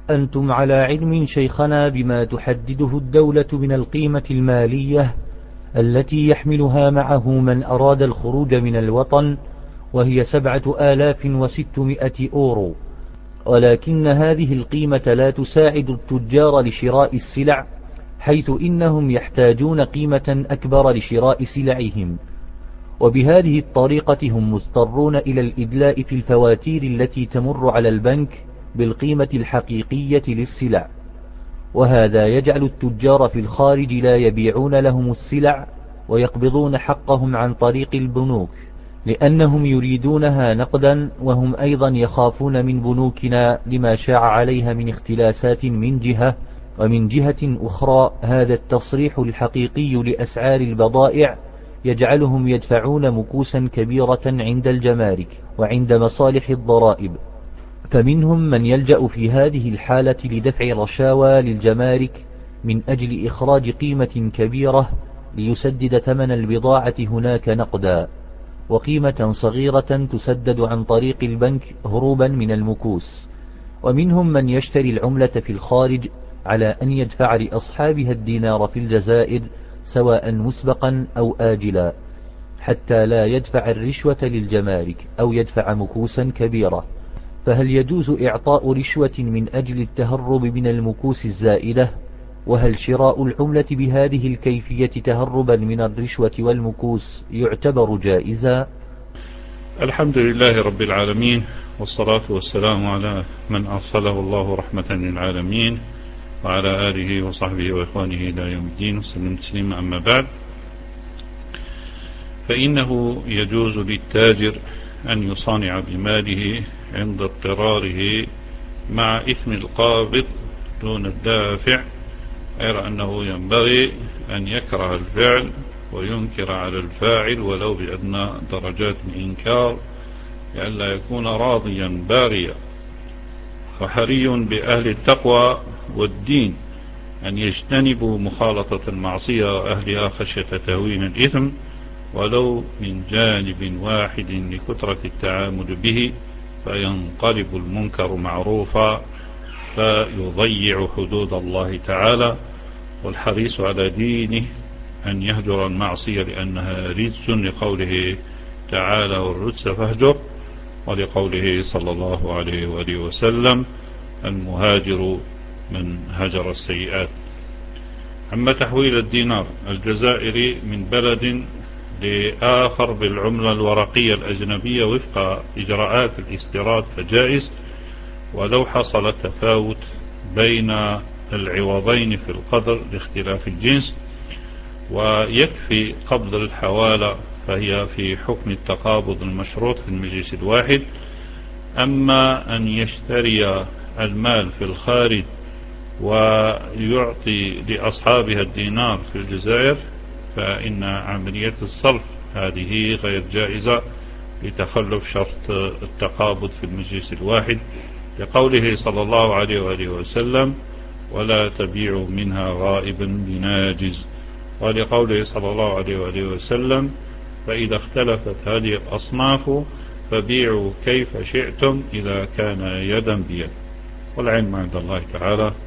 أنتم على علم شيخنا بما تحدده الدولة من القيمة المالية التي يحملها معه من أراد الخروج من الوطن، وهي 7600 أورو، ولكن هذه القيمة لا تساعد التجار لشراء السلع، حيث إنهم يحتاجون قيمة أكبر لشراء سلعهم، وبهذه الطريقة هم مضطرون إلى الإدلاء في الفواتير التي تمر على البنك بالقيمة الحقيقية للسلع، وهذا يجعل التجار في الخارج لا يبيعون لهم السلع ويقبضون حقهم عن طريق البنوك، لأنهم يريدونها نقدا، وهم أيضا يخافون من بنوكنا لما شاع عليها من اختلاسات من جهة، ومن جهة أخرى هذا التصريح الحقيقي لأسعار البضائع يجعلهم يدفعون مكوسا كبيرة عند الجمارك وعند مصالح الضرائب، فمنهم من يلجأ في هذه الحالة لدفع رشاوى للجمارك من أجل إخراج قيمة كبيرة ليسدد ثمن البضاعة هناك نقدا، وقيمة صغيرة تسدد عن طريق البنك هروبا من المكوس. ومنهم من يشتري العملة في الخارج على أن يدفع لأصحابها الدينار في الجزائر سواء مسبقا أو آجلا، حتى لا يدفع الرشوة للجمارك أو يدفع مكوسا كبيرة. فهل يجوز إعطاء رشوة من أجل التهرب من المكوس الزائدة؟ وهل شراء العملة بهذه الكيفية تهربا من الرشوة والمكوس يعتبر جائزا؟ الحمد لله رب العالمين، والصلاة والسلام على من أرسله الله رحمة للعالمين، وعلى آله وصحبه وإخوانه إلى يوم الدين، وسلم تسليما. أما بعد، فإنه يجوز للتاجر أن يصانع بماله عند اضطراره مع إثم القابض دون الدافع، غير أنه ينبغي أن يكره الفعل وينكر على الفاعل ولو بأدنى درجات الإنكار، لئلا يكون راضيا باغيا. وحري بأهل التقوى والدين أن يجتنبوا مخالطة المعصية وأهلها خشية تهوين الإثم ولو من جانب واحد لكثرة التعامل به، فينقلب المنكر معروفا فيضيع حدود الله تعالى. والحريص على دينه أن يهجر المعصية لأنها رجس، لقوله تعالى والرجس فاهجر، ولقوله صلى الله عليه وآله وسلم المهاجر من هجر السيئات. أما تحويل الدينار الجزائري من بلد لآخر بالعملة الورقية الأجنبية وفق إجراءات الاستيراد فجائز، ولو حصل تفاوت بين العوضين في القدر لاختلاف الجنس، ويكفي قبض الحوالة فهي في حكم التقابض المشروط في المجلس الواحد. أما أن يشتري المال في الخارج ويعطي لأصحابها الدينار في الجزائر، فإن عملية الصرف هذه غير جائزة لتخلف شرط التقابض في المجلس الواحد، لقوله صلى الله عليه وآله وسلم ولا تبيعوا منها غائبا بناجز، ولقوله صلى الله عليه وآله وسلم فإذا اختلفت هذه الأصناف فبيعوا كيف شئتم إذا كان يدا بيد. والعلم عند الله تعالى.